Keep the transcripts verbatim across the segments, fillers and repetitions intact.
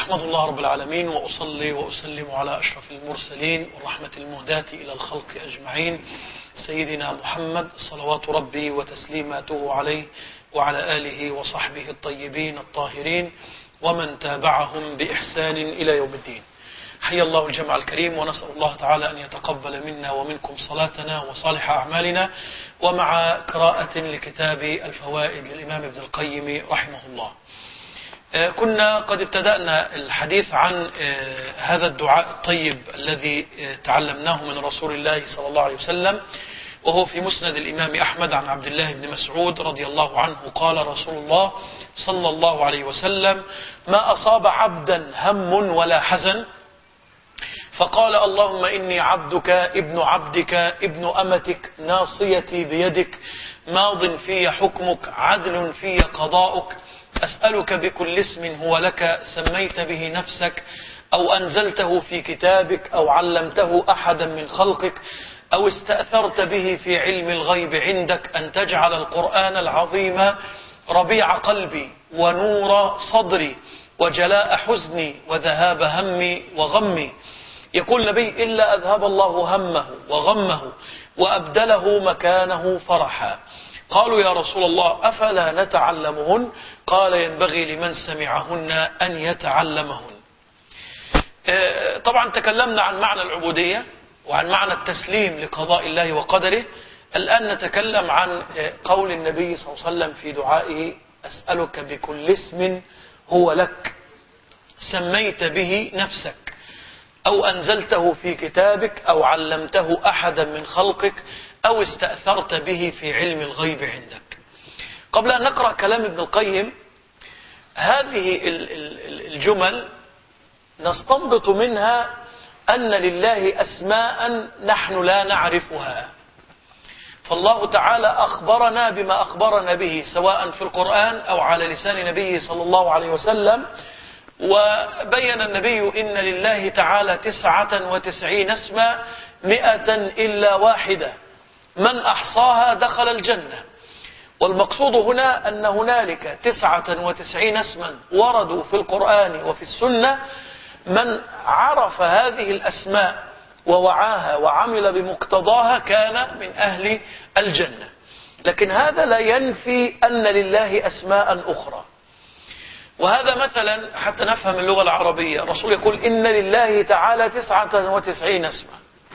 أحمد الله رب العالمين وأصلي وأسلم على أشرف المرسلين والرحمة المهداة إلى الخلق أجمعين سيدنا محمد صلوات ربي وتسليماته عليه وعلى آله وصحبه الطيبين الطاهرين ومن تابعهم بإحسان إلى يوم الدين. حيا الله الجمع الكريم، ونسأل الله تعالى أن يتقبل منا ومنكم صلاتنا وصالح أعمالنا، ومع قراءة لكتاب الفوائد للإمام ابن القيم رحمه الله. كنا قد ابتدأنا الحديث عن هذا الدعاء الطيب الذي تعلمناه من رسول الله صلى الله عليه وسلم، وهو في مسند الإمام أحمد عن عبد الله بن مسعود رضي الله عنه قال رسول الله صلى الله عليه وسلم: ما أصاب عبدا هم ولا حزن فقال اللهم إني عبدك ابن عبدك ابن أمتك ناصيتي بيدك ماض في حكمك عدل في قضاؤك أسألك بكل اسم هو لك سميت به نفسك أو أنزلته في كتابك أو علمته أحدا من خلقك أو استأثرت به في علم الغيب عندك أن تجعل القرآن العظيم ربيع قلبي ونور صدري وجلاء حزني وذهاب همي وغمي. يقول النبي: إلا أذهب الله همه وغمه وأبدله مكانه فرحا. قالوا: يا رسول الله أفلا نتعلمهن؟ قال: ينبغي لمن سمعهن أن يتعلمهن. طبعا تكلمنا عن معنى العبودية وعن معنى التسليم لقضاء الله وقدره. الآن نتكلم عن قول النبي صلى الله عليه وسلم في دعائه: أسألك بكل اسم هو لك سميت به نفسك أو أنزلته في كتابك أو علمته أحدا من خلقك أو استأثرت به في علم الغيب عندك. قبل أن نقرأ كلام ابن القيم، هذه الجمل نستنبط منها أن لله أسماء نحن لا نعرفها، فالله تعالى أخبرنا بما أخبرنا به سواء في القرآن أو على لسان نبيه صلى الله عليه وسلم. وبين النبي: إن لله تعالى تسعة وتسعين اسما مئة إلا واحدة من أحصاها دخل الجنة. والمقصود هنا أن هنالك تسعة وتسعين اسما وردوا في القرآن وفي السنة، من عرف هذه الأسماء ووعاها وعمل بمقتضاها كان من أهل الجنة. لكن هذا لا ينفي أن لله أسماء أخرى. وهذا مثلا حتى نفهم اللغة العربية، الرسول يقول: إن لله تعالى تسعة وتسعين اسما.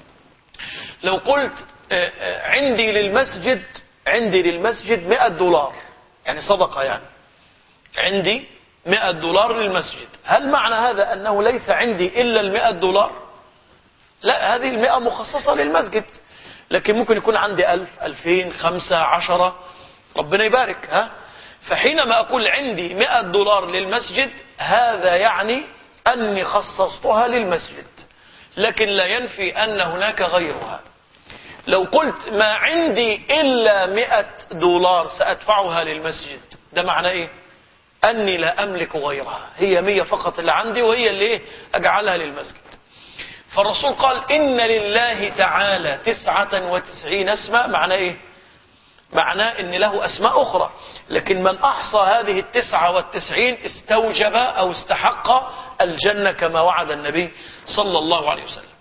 لو قلت عندي للمسجد عندي للمسجد مئة دولار، يعني صدقة، يعني عندي مئة دولار للمسجد، هل معنى هذا أنه ليس عندي إلا المئة دولار؟ لا، هذه المئة مخصصة للمسجد، لكن ممكن يكون عندي ألف، ألفين، خمسة، عشرة، ربنا يبارك. ها فحينما أقول عندي مئة دولار للمسجد، هذا يعني أني خصصتها للمسجد، لكن لا ينفي أن هناك غيرها. لو قلت ما عندي إلا مئة دولار سأدفعها للمسجد، ده معنى إيه؟ أني لا أملك غيرها، هي مية فقط اللي عندي وهي اللي إيه؟ أجعلها للمسجد. فالرسول قال: إن لله تعالى تسعة وتسعين اسما، معنى إيه؟ معناه أن له أسماء أخرى، لكن من أحصى هذه التسعة والتسعين استوجب أو استحق الجنة كما وعد النبي صلى الله عليه وسلم.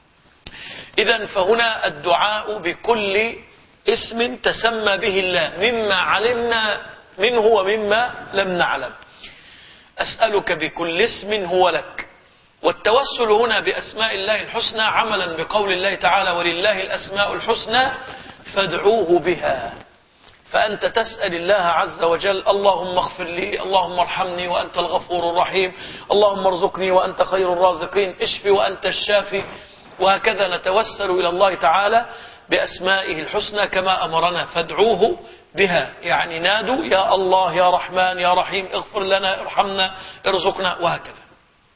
إذن فهنا الدعاء بكل اسم تسمى به الله مما علمنا منه ومما لم نعلم. أسألك بكل اسم هو لك. والتوسل هنا بأسماء الله الحسنى عملا بقول الله تعالى: ولله الأسماء الحسنى فادعوه بها. فأنت تسأل الله عز وجل: اللهم اغفر لي، اللهم ارحمني وأنت الغفور الرحيم، اللهم ارزقني وأنت خير الرازقين، اشفي وأنت الشافي. وهكذا نتوسل إلى الله تعالى بأسمائه الحسنى كما أمرنا: فادعوه بها، يعني نادوا: يا الله يا رحمن يا رحيم، اغفر لنا، ارحمنا، ارزقنا، وهكذا.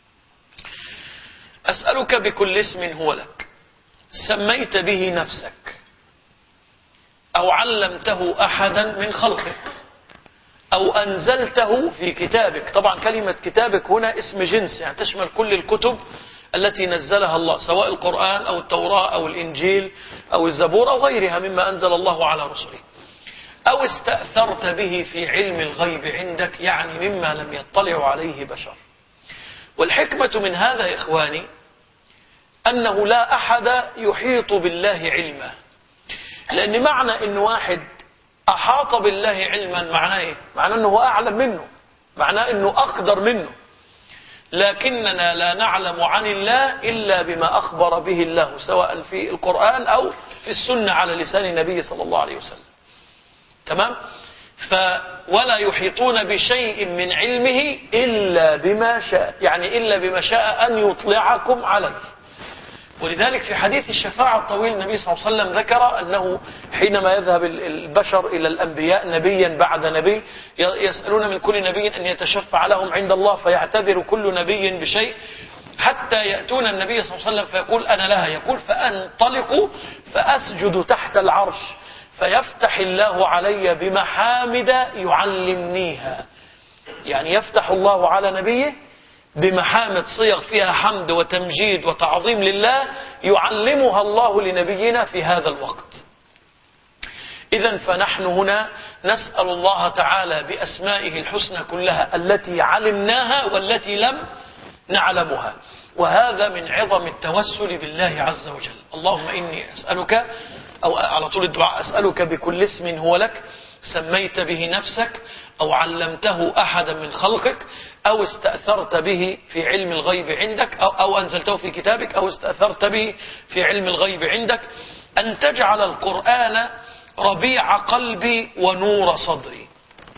أسألك بكل اسم هو لك سميت به نفسك أو علمته أحدا من خلقك أو أنزلته في كتابك. طبعا كلمة كتابك هنا اسم جنس، يعني تشمل كل الكتب التي نزلها الله، سواء القرآن أو التوراة أو الإنجيل أو الزبور أو غيرها مما أنزل الله على رسله. أو استأثرت به في علم الغيب عندك، يعني مما لم يطلع عليه بشر. والحكمة من هذا يا إخواني أنه لا أحد يحيط بالله علما، لأن معنى أن واحد أحاط بالله علما معناه إيه؟ معناه أنه أعلم منه، معناه أنه أقدر منه، لكننا لا نعلم عن الله إلا بما أخبر به الله سواء في القرآن أو في السنة على لسان النبي صلى الله عليه وسلم. تمام؟ ف ولا يحيطون بشيء من علمه إلا بما شاء، يعني إلا بما شاء أن يطلعكم عليه. ولذلك في حديث الشفاعة الطويل النبي صلى الله عليه وسلم ذكر أنه حينما يذهب البشر إلى الأنبياء نبيا بعد نبي يسألون من كل نبي أن يتشفع لهم عند الله، فيعتذر كل نبي بشيء حتى يأتون النبي صلى الله عليه وسلم فيقول أنا لها، يقول فأنطلق فأسجد تحت العرش فيفتح الله علي بمحامد يعلمنيها. يعني يفتح الله على نبيه بمحامد صيغ فيها حمد وتمجيد وتعظيم لله يعلمها الله لنبينا في هذا الوقت. إذن فنحن هنا نسأل الله تعالى بأسمائه الحسنى كلها التي علمناها والتي لم نعلمها، وهذا من عظم التوسل بالله عز وجل. اللهم إني أسألك، أو على طول الدعاء، أسألك بكل اسم هو لك سميت به نفسك أو علمته أحدا من خلقك أو استأثرت به في علم الغيب عندك أو, أو أنزلته في كتابك أو استأثرت به في علم الغيب عندك أن تجعل القرآن ربيع قلبي ونور صدري.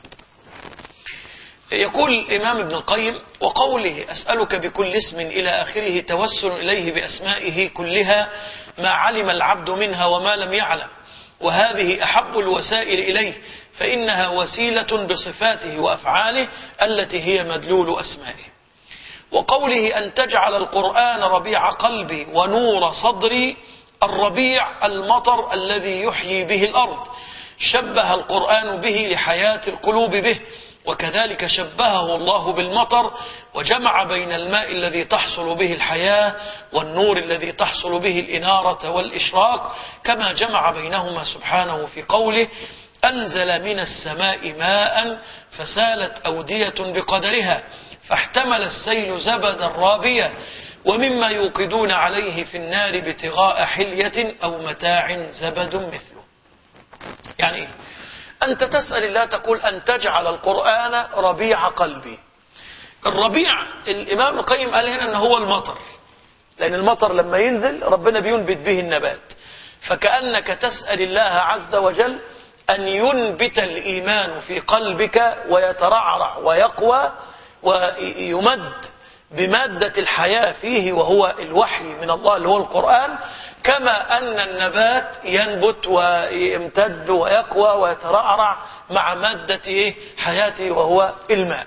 يقول الإمام ابن القيم: وقوله أسألك بكل اسم إلى آخره توسل إليه بأسمائه كلها ما علم العبد منها وما لم يعلم، وهذه أحب الوسائل إليه فإنها وسيلة بصفاته وأفعاله التي هي مدلول أسمائه. وقوله أن تجعل القرآن ربيع قلبي ونور صدري، الربيع المطر الذي يحيي به الأرض، شبه القرآن به لحياة القلوب به، وكذلك شبهه الله بالمطر وجمع بين الماء الذي تحصل به الحياة والنور الذي تحصل به الإنارة والإشراق، كما جمع بينهما سبحانه في قوله: أنزل من السماء ماء فسالت أودية بقدرها فاحتمل السيل زبدا رابيا ومما يوقدون عليه في النار ابتغاء حلية أو متاع زبد مثله. يعني إيه؟ أنت تسأل الله تقول أن تجعل القرآن ربيع قلبي. الربيع الإمام القيم قال هنا أنه هو المطر، لأن المطر لما ينزل ربنا بينبت به النبات، فكأنك تسأل الله عز وجل أن ينبت الإيمان في قلبك ويترعرع ويقوى ويمد بمادة الحياة فيه وهو الوحي من الله اللي هو القرآن، كما أن النبات ينبت ويمتد ويقوى ويترعرع مع مادة حياته وهو الماء.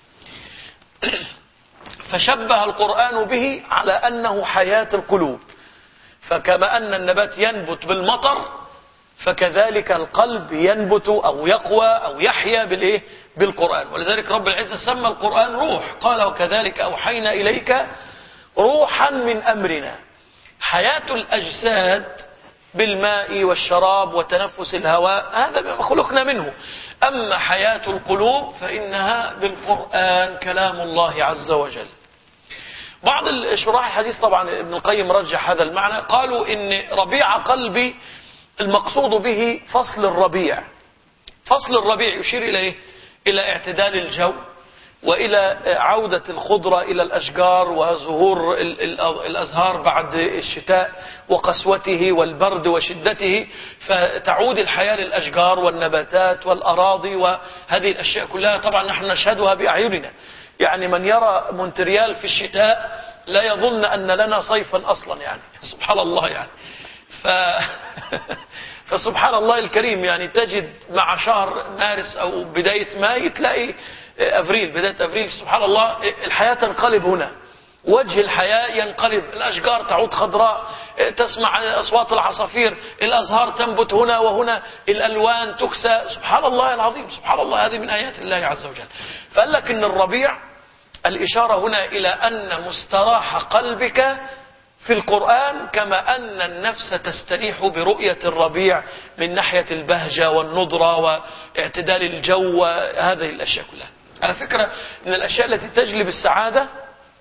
فشبه القرآن به على أنه حياة القلوب، فكما أن النبات ينبت بالمطر فكذلك القلب ينبت أو يقوى أو يحيا بالإيه؟ بالقرآن. ولذلك رب العزة سمى القرآن روح، قال: وكذلك أوحينا إليك روحا من أمرنا. حياة الأجساد بالماء والشراب وتنفس الهواء هذا ما خلقنا منه، أما حياة القلوب فإنها بالقرآن كلام الله عز وجل. بعض الشراح الحديث طبعا ابن القيم رجح هذا المعنى، قالوا إن ربيع قلبي المقصود به فصل الربيع. فصل الربيع يشير إلى إيه؟ إلى اعتدال الجو وإلى عودة الخضرة إلى الأشجار وظهور الأزهار بعد الشتاء وقسوته والبرد وشدته، فتعود الحياة للأشجار والنباتات والأراضي وهذه الأشياء كلها. طبعا نحن نشهدها بأعيننا، يعني من يرى مونتريال في الشتاء لا يظن أن لنا صيفا أصلا، يعني سبحان الله. يعني ف... فسبحان الله الكريم، يعني تجد مع شهر مارس أو بداية ماي تلاقي أفريل، بداية أفريل سبحان الله الحياة تنقلب هنا، وجه الحياة ينقلب، الأشجار تعود خضراء، تسمع أصوات العصافير، الأزهار تنبت هنا وهنا، الألوان تكسى. سبحان الله العظيم، سبحان الله، هذه من آيات الله عز وجل. فقال لك إن الربيع الإشارة هنا إلى أن مستراح قلبك في القرآن، كما أن النفس تستريح برؤية الربيع من ناحية البهجة والنضرة واعتدال الجو وهذه الأشياء كلها. على فكرة من الأشياء التي تجلب السعادة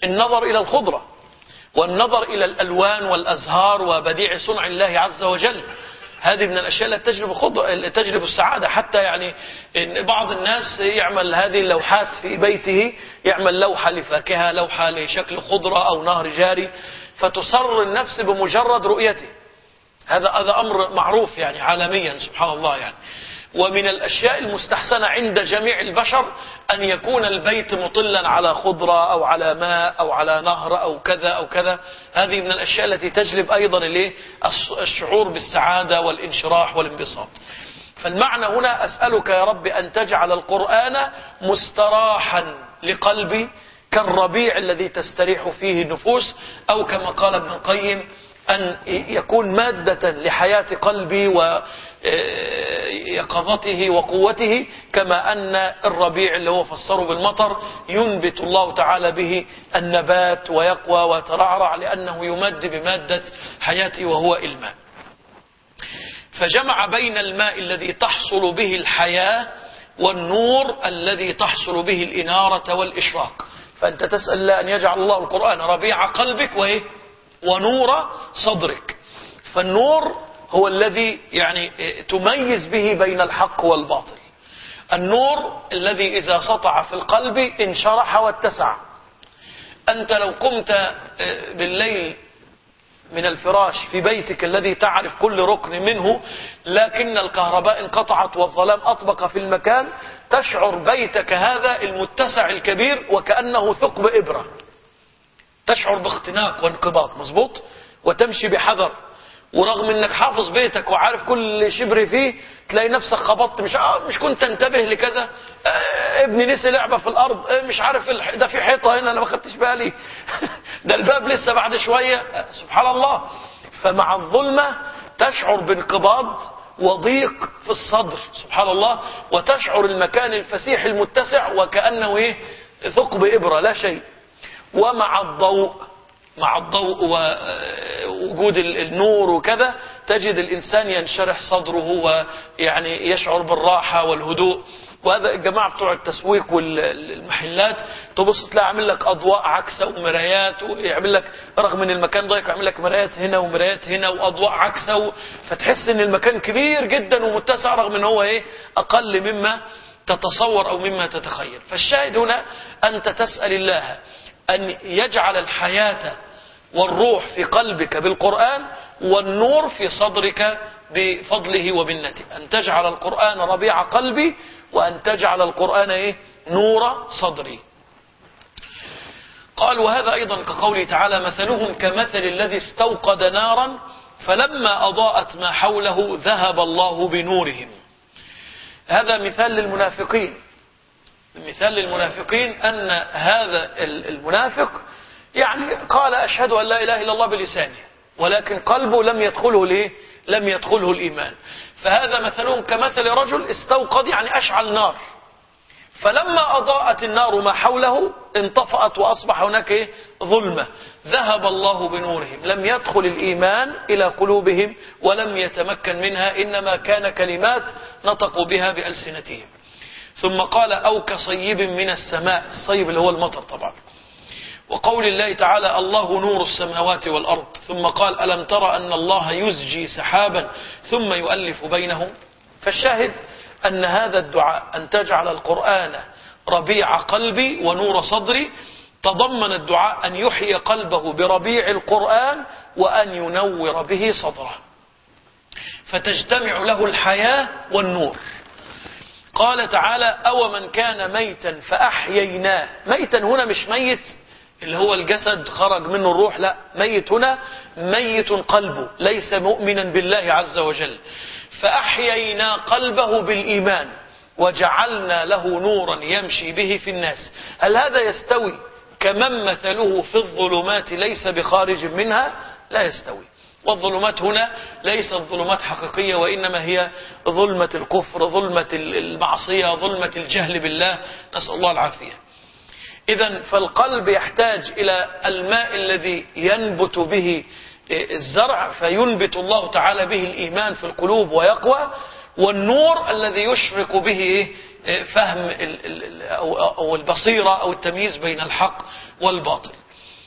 النظر إلى الخضرة والنظر إلى الألوان والأزهار وبديع صنع الله عز وجل. هذه من الأشياء التي تجلب خضرة تجلب السعادة. حتى يعني إن بعض الناس يعمل هذه اللوحات في بيته، يعمل لوحة لفاكهة، لوحة لشكل خضرة أو نهر جاري، فتسر النفس بمجرد رؤيته. هذا هذا أمر معروف يعني عالميا سبحان الله يعني. ومن الأشياء المستحسنة عند جميع البشر أن يكون البيت مطلا على خضرة أو على ماء أو على نهر أو كذا أو كذا. هذه من الأشياء التي تجلب أيضا الشعور بالسعادة والانشراح والانبساط. فالمعنى هنا أسألك يا رب أن تجعل القرآن مستراحا لقلبي كالربيع الذي تستريح فيه النفوس، أو كما قال ابن القيم أن يكون مادة لحياة قلبي ويقظته وقوته، كما أن الربيع اللي هو فسره بالمطر ينبت الله تعالى به النبات ويقوى ويترعرع لأنه يمد بمادة حياته وهو الماء. فجمع بين الماء الذي تحصل به الحياة والنور الذي تحصل به الإنارة والإشراق. فأنت تسأل الله أن يجعل الله القرآن ربيع قلبك وإيه؟ ونور صدرك. فالنور هو الذي يعني تميز به بين الحق والباطل. النور الذي إذا سطع في القلب انشرح واتسع. أنت لو قمت بالليل من الفراش في بيتك الذي تعرف كل ركن منه، لكن الكهرباء انقطعت والظلام أطبق في المكان، تشعر بيتك هذا المتسع الكبير وكأنه ثقب إبرة. تشعر باختناق وانقباض مظبوط، وتمشي بحذر، ورغم انك حافظ بيتك وعارف كل شبر فيه تلاقي نفسك خبطت. مش مش كنت انتبه لكذا، اه ابني نسي لعبة في الارض، اه مش عارف ده في حيطة هنا انا ما خدتش بالي ده الباب لسه بعد شوية. اه سبحان الله. فمع الظلمة تشعر بانقباض وضيق في الصدر سبحان الله، وتشعر المكان الفسيح المتسع وكأنه ايه ثقب إبرة لا شيء. ومع الضوء مع الضوء ووجود النور وكذا تجد الإنسان ينشرح صدره ويعني يشعر بالراحة والهدوء. وهذا الجماعة بتوع التسويق والمحلات تبص تلاقي عامل لك أضواء عكسة ومرايات، ويعمل لك رغم ان المكان ضيق يعمل لك مرايات هنا ومرايات هنا وأضواء عكسة، فتحس ان المكان كبير جدا ومتسع رغم ان هو ايه أقل مما تتصور أو مما تتخيل. فالشاهد هنا أنت تسأل الله أن يجعل الحياة والروح في قلبك بالقرآن والنور في صدرك بفضله وبالنته. أن تجعل القرآن ربيع قلبي وأن تجعل القرآن إيه؟ نور صدري. قال وهذا أيضا كقوله تعالى مثلهم كمثل الذي استوقد نارا فلما أضاءت ما حوله ذهب الله بنورهم. هذا مثال للمنافقين. مثال للمنافقين أن هذا المنافق يعني قال أشهد أن لا إله إلا الله بلسانه، ولكن قلبه لم يدخله ليه؟ لم يدخله الإيمان. فهذا مثلهم كمثل رجل استوقد يعني أشعل نار، فلما أضاءت النار ما حوله انطفأت وأصبح هناك إيه؟ ظلمة. ذهب الله بنورهم، لم يدخل الإيمان إلى قلوبهم ولم يتمكن منها، إنما كان كلمات نطقوا بها بألسنتهم. ثم قال أو كصيب من السماء، الصيب اللي هو المطر طبعا. وقول الله تعالى الله نور السماوات والأرض. ثم قال ألم ترى أن الله يزجي سحابا ثم يؤلف بينهم. فالشاهد أن هذا الدعاء أن تجعل القرآن ربيع قلبي ونور صدري تضمن الدعاء أن يحيي قلبه بربيع القرآن وأن ينور به صدره، فتجتمع له الحياة والنور. قال تعالى أو من كان ميتا فأحييناه. ميتا هنا مش ميت اللي هو الجسد خرج منه الروح، لا، ميت هنا ميت قلبه ليس مؤمنا بالله عز وجل. فأحيينا قلبه بالإيمان وجعلنا له نورا يمشي به في الناس. هل هذا يستوي كمن مثله في الظلمات ليس بخارج منها؟ لا يستوي. والظلمات هنا ليست ظلمات حقيقية، وإنما هي ظلمة الكفر، ظلمة المعصية، ظلمة الجهل بالله، نسأل الله العافية. إذن فالقلب يحتاج إلى الماء الذي ينبت به الزرع فينبت الله تعالى به الإيمان في القلوب ويقوى، والنور الذي يشرق به فهم أو البصيرة أو التمييز بين الحق والباطل.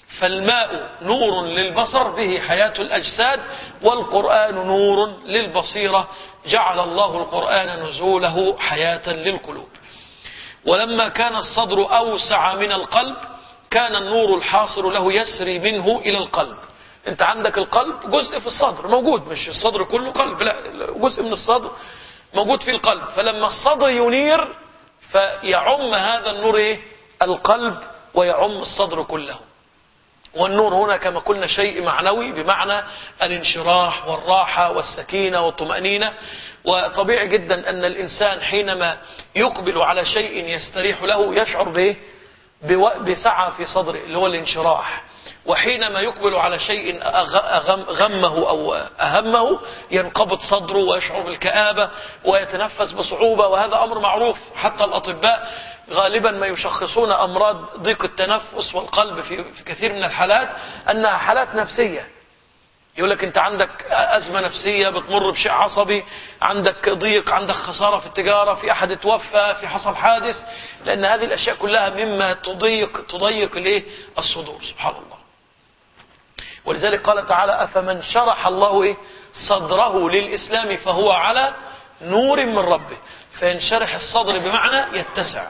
فالماء نور للبصر به حياة الأجساد، والقرآن نور للبصيرة جعل الله القرآن نزوله حياة للقلوب. ولما كان الصدر أوسع من القلب كان النور الحاصل له يسري منه إلى القلب. انت عندك القلب جزء في الصدر موجود، مش الصدر كله قلب، لا، جزء من الصدر موجود في القلب. فلما الصدر ينير فيعم هذا النور ايه؟ القلب، ويعم الصدر كله. والنور هنا كما قلنا شيء معنوي بمعنى الانشراح والراحة والسكينة والطمأنينة. وطبيعي جدا أن الإنسان حينما يقبل على شيء يستريح له يشعر به بسعة في صدره اللي هو الانشراح، وحينما يقبل على شيء غمه أو أهمه ينقبض صدره ويشعر بالكآبة ويتنفس بصعوبة. وهذا أمر معروف، حتى الأطباء غالبا ما يشخصون أمراض ضيق التنفس والقلب في كثير من الحالات أنها حالات نفسية. يقول لك أنت عندك أزمة نفسية، بتمر بشيء عصبي، عندك ضيق، عندك خسارة في التجارة، في أحد توفى، في حصل حادث، لأن هذه الأشياء كلها مما تضيق تضيق الايه؟ الصدور. سبحان الله. ولذلك قال تعالى: أفمن شرح الله إيه؟ صدره للإسلام فهو على نور من ربه. فينشرح الصدر بمعنى يتسع.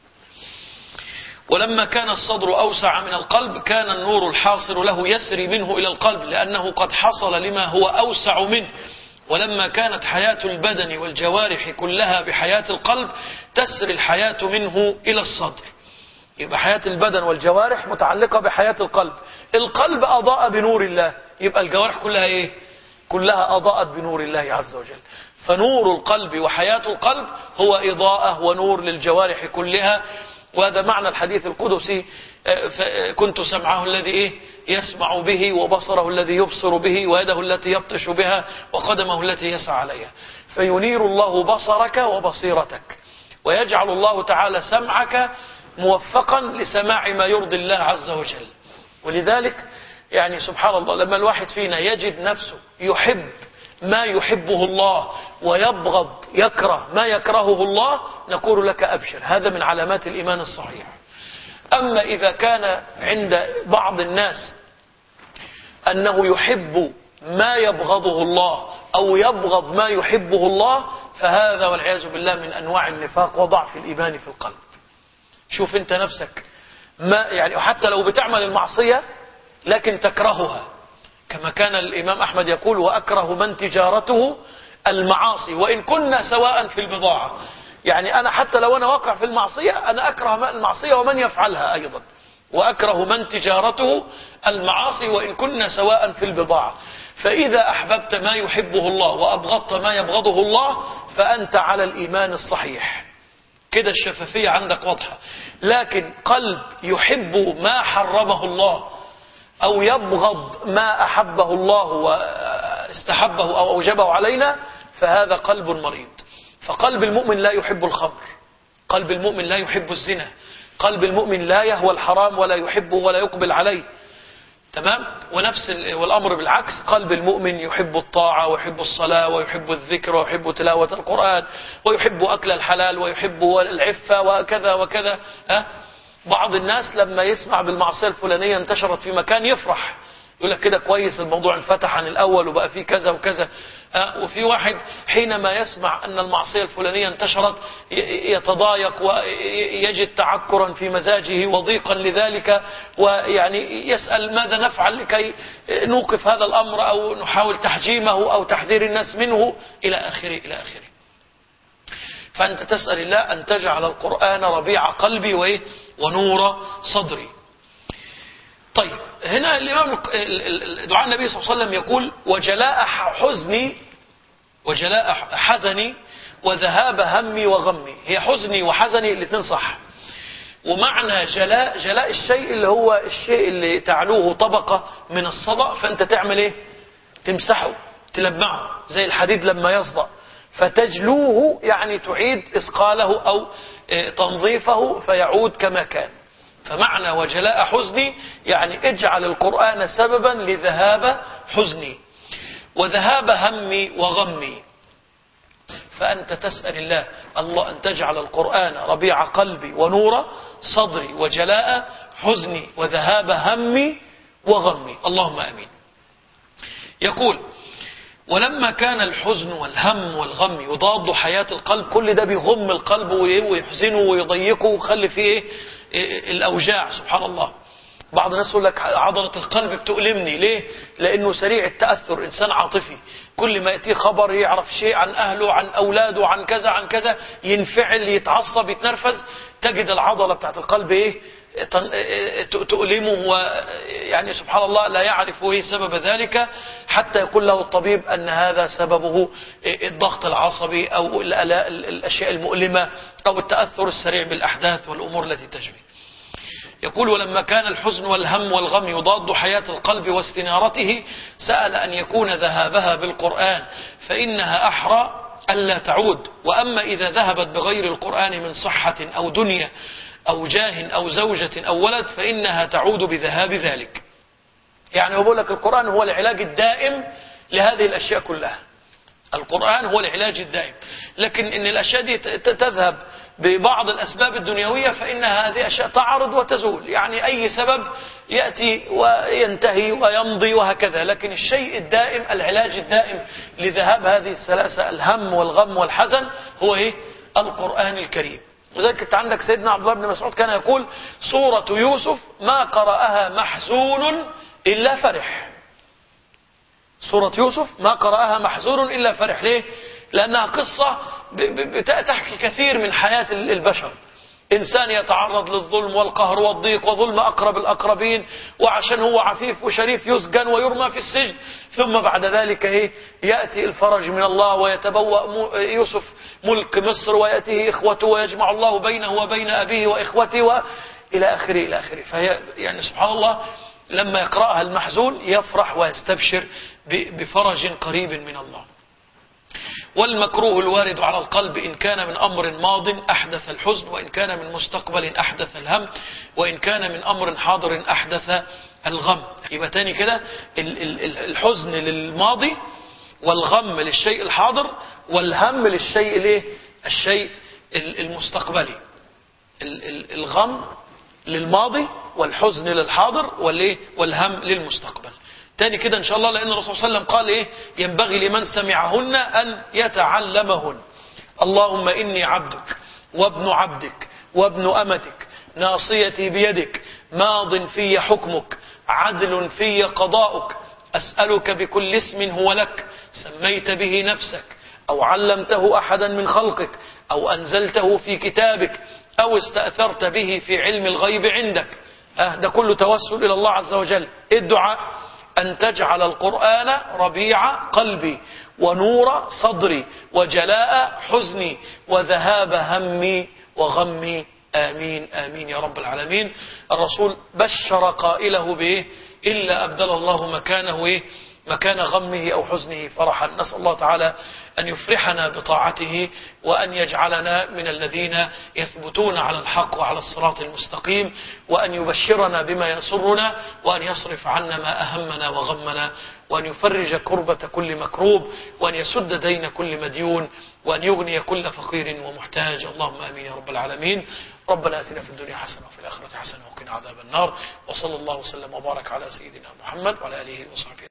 ولما كان الصدر أوسع من القلب كان النور الحاصل له يسري منه إلى القلب، لأنه قد حصل لما هو أوسع منه. ولما كانت حياة البدن والجوارح كلها بحياة القلب تسري الحياة منه إلى الصدر. يبقى حياة البدن والجوارح متعلقة بحياة القلب. القلب أضاء بنور الله، يبقى الجوارح كلها إيه؟ كلها أضاءت بنور الله عز وجل. فنور القلب وحياة القلب هو إضاءة ونور للجوارح كلها. وهذا معنى الحديث القدسي: كنت سمعه الذي إيه؟ يسمع به، وبصره الذي يبصر به، ويده التي يبطش بها، وقدمه التي يسعى عليها. فينير الله بصرك وبصيرتك، ويجعل الله تعالى سمعك موفقا لسماع ما يرضي الله عز وجل. ولذلك يعني سبحان الله، لما الواحد فينا يجد نفسه يحب ما يحبه الله ويبغض يكره ما يكرهه الله نقول لك أبشر، هذا من علامات الإيمان الصحيح. أما إذا كان عند بعض الناس أنه يحب ما يبغضه الله أو يبغض ما يحبه الله فهذا والعياذ بالله من أنواع النفاق وضعف الإيمان في القلب. شوف أنت نفسك ما يعني حتى لو بتعمل المعصية لكن تكرهها، كما كان الإمام أحمد يقول: وأكره من تجارته المعاصي وإن كنا سواء في البضاعة. يعني أنا حتى لو أنا واقع في المعصية أنا أكره المعصية ومن يفعلها أيضا. وأكره من تجارته المعاصي وإن كنا سواء في البضاعة. فإذا أحببت ما يحبه الله وأبغضت ما يبغضه الله فأنت على الإيمان الصحيح. كده الشفافية عندك واضحة. لكن قلب يحب ما حرمه الله أو يبغض ما أحبه الله واستحبه أو أوجبه علينا فهذا قلب مريض. فقلب المؤمن لا يحب الخمر، قلب المؤمن لا يحب الزنا، قلب المؤمن لا يهوى الحرام ولا يحبه ولا يقبل عليه. تمام؟ ونفس والأمر بالعكس، قلب المؤمن يحب الطاعة ويحب الصلاة ويحب الذكر ويحب تلاوة القرآن ويحب أكل الحلال ويحب العفة وكذا وكذا. أه؟ بعض الناس لما يسمع بالمعصية الفلانية انتشرت في مكان يفرح، يقول لك كده كويس الموضوع انفتح عن الأول وبقى فيه كذا وكذا. أه؟ وفي واحد حينما يسمع أن المعصية الفلانية انتشرت يتضايق ويجد تعكرا في مزاجه وضيقا لذلك، ويعني يسأل ماذا نفعل لكي نوقف هذا الأمر أو نحاول تحجيمه أو تحذير الناس منه إلى آخره إلى آخره. فأنت تسأل الله أن تجعل القرآن ربيع قلبي ونور صدري. طيب هنا الإمام دعاء النبي صلى الله عليه وسلم يقول: وجلاء حزني وجلاء حزني وذهاب همي وغمي. هي حزني وحزني الاثنين صح. ومعنى جلاء جلاء الشيء اللي هو الشيء اللي تعلوه طبقة من الصدأ، فأنت تعمل ايه؟ تمسحه تلمعه زي الحديد لما يصدأ، فتجلوه يعني تعيد إثقاله أو تنظيفه فيعود كما كان. فمعنى وجلاء حزني يعني اجعل القرآن سببا لذهاب حزني وذهاب همي وغمي. فأنت تسأل الله الله أن تجعل القرآن ربيع قلبي ونور صدري وجلاء حزني وذهاب همي وغمي. اللهم آمين. يقول: ولما كان الحزن والهم والغم يضاد حياة القلب، كل ده بيغم القلب ويحزنه ويضيقه ويخلي فيه الأوجاع. سبحان الله. بعض الناس يقول لك عضلة القلب بتؤلمني. ليه؟ لأنه سريع التأثر، إنسان عاطفي، كل ما يأتيه خبر يعرف شيء عن أهله عن أولاده عن كذا عن كذا ينفعل يتعصب يتنرفز. تجد العضلة بتاعت القلب إيه؟ تؤلمه، ويعني سبحان الله لا يعرف ايه سبب ذلك، حتى يقول له الطبيب أن هذا سببه الضغط العصبي أو الأشياء المؤلمة أو التأثر السريع بالأحداث والأمور التي تجري. يقول: ولما كان الحزن والهم والغم يضاد حياة القلب واستنارته، سأل أن يكون ذهابها بالقرآن، فإنها أحرى ألا تعود. وأما إذا ذهبت بغير القرآن من صحة أو دنيا أو جاه أو زوجة أو ولد، فإنها تعود بذهاب ذلك. يعني يقول لك القرآن هو العلاج الدائم لهذه الأشياء كلها. القرآن هو العلاج الدائم، لكن إن الأشياء دي تذهب ببعض الأسباب الدنيوية فإن هذه أشياء تعرض وتزول. يعني أي سبب يأتي وينتهي ويمضي وهكذا، لكن الشيء الدائم، العلاج الدائم لذهاب هذه الثلاثة، الهم والغم والحزن، هو إيه؟ القرآن الكريم. وذلك انت عندك سيدنا عبد الله بن مسعود كان يقول: سورة يوسف ما قرأها محزون إلا فرح. سورة يوسف ما قرأها محزون إلا فرح. ليه؟ لأنها قصة تحكي كثير من حياة البشر. إنسان يتعرض للظلم والقهر والضيق وظلم أقرب الأقربين، وعشان هو عفيف وشريف يسجن ويرمى في السجن، ثم بعد ذلك إيه؟ يأتي الفرج من الله ويتبوأ يوسف ملك مصر ويأتيه إخوته ويجمع الله بينه وبين أبيه وإخوته وإلى آخره إلى آخره. فهي يعني سبحان الله لما يقرأها المحزون يفرح ويستبشر بفرج قريب من الله. والمكروه الوارد على القلب إن كان من أمر ماض أحدث الحزن، وإن كان من مستقبل أحدث الهم، وإن كان من أمر حاضر أحدث الغم. يبقى تاني كده: الحزن للماضي، والغم للشيء الحاضر، والهم للشيء الايه؟ الشيء المستقبلي. الغم للماضي والحزن للحاضر والايه؟ والهم للمستقبل. تاني كده إن شاء الله، لأن الرسول صلى الله عليه وسلم قال إيه؟ ينبغي لمن سمعهن أن يتعلمهن. اللهم إني عبدك وابن عبدك وابن أمتك، ناصيتي بيدك، ماض في حكمك، عدل في قضاؤك، أسألك بكل اسم هو لك سميت به نفسك أو علمته أحدا من خلقك أو أنزلته في كتابك أو استأثرت به في علم الغيب عندك. أه ده كله توسل إلى الله عز وجل. الدعاء: أن تجعل القرآن ربيع قلبي ونور صدري وجلاء حزني وذهاب همي وغمي. آمين آمين يا رب العالمين. الرسول بشر قائله بإيه؟ إلا أبدل الله مكانه إيه؟ مكان غمه أو حزنه فرحا. نسأل الله تعالى أن يفرحنا بطاعته، وأن يجعلنا من الذين يثبتون على الحق وعلى الصراط المستقيم، وأن يبشرنا بما يسرنا، وأن يصرف عنا ما أهمنا وغمنا، وأن يفرج كربة كل مكروب، وأن يسد دين كل مديون، وأن يغني كل فقير ومحتاج. اللهم آمين يا رب العالمين. ربنا آتنا في الدنيا حسنة وفي الآخرة حسنة وقنا عذاب النار. وصلى الله وسلم وبارك على سيدنا محمد وعلى آله وصحبه.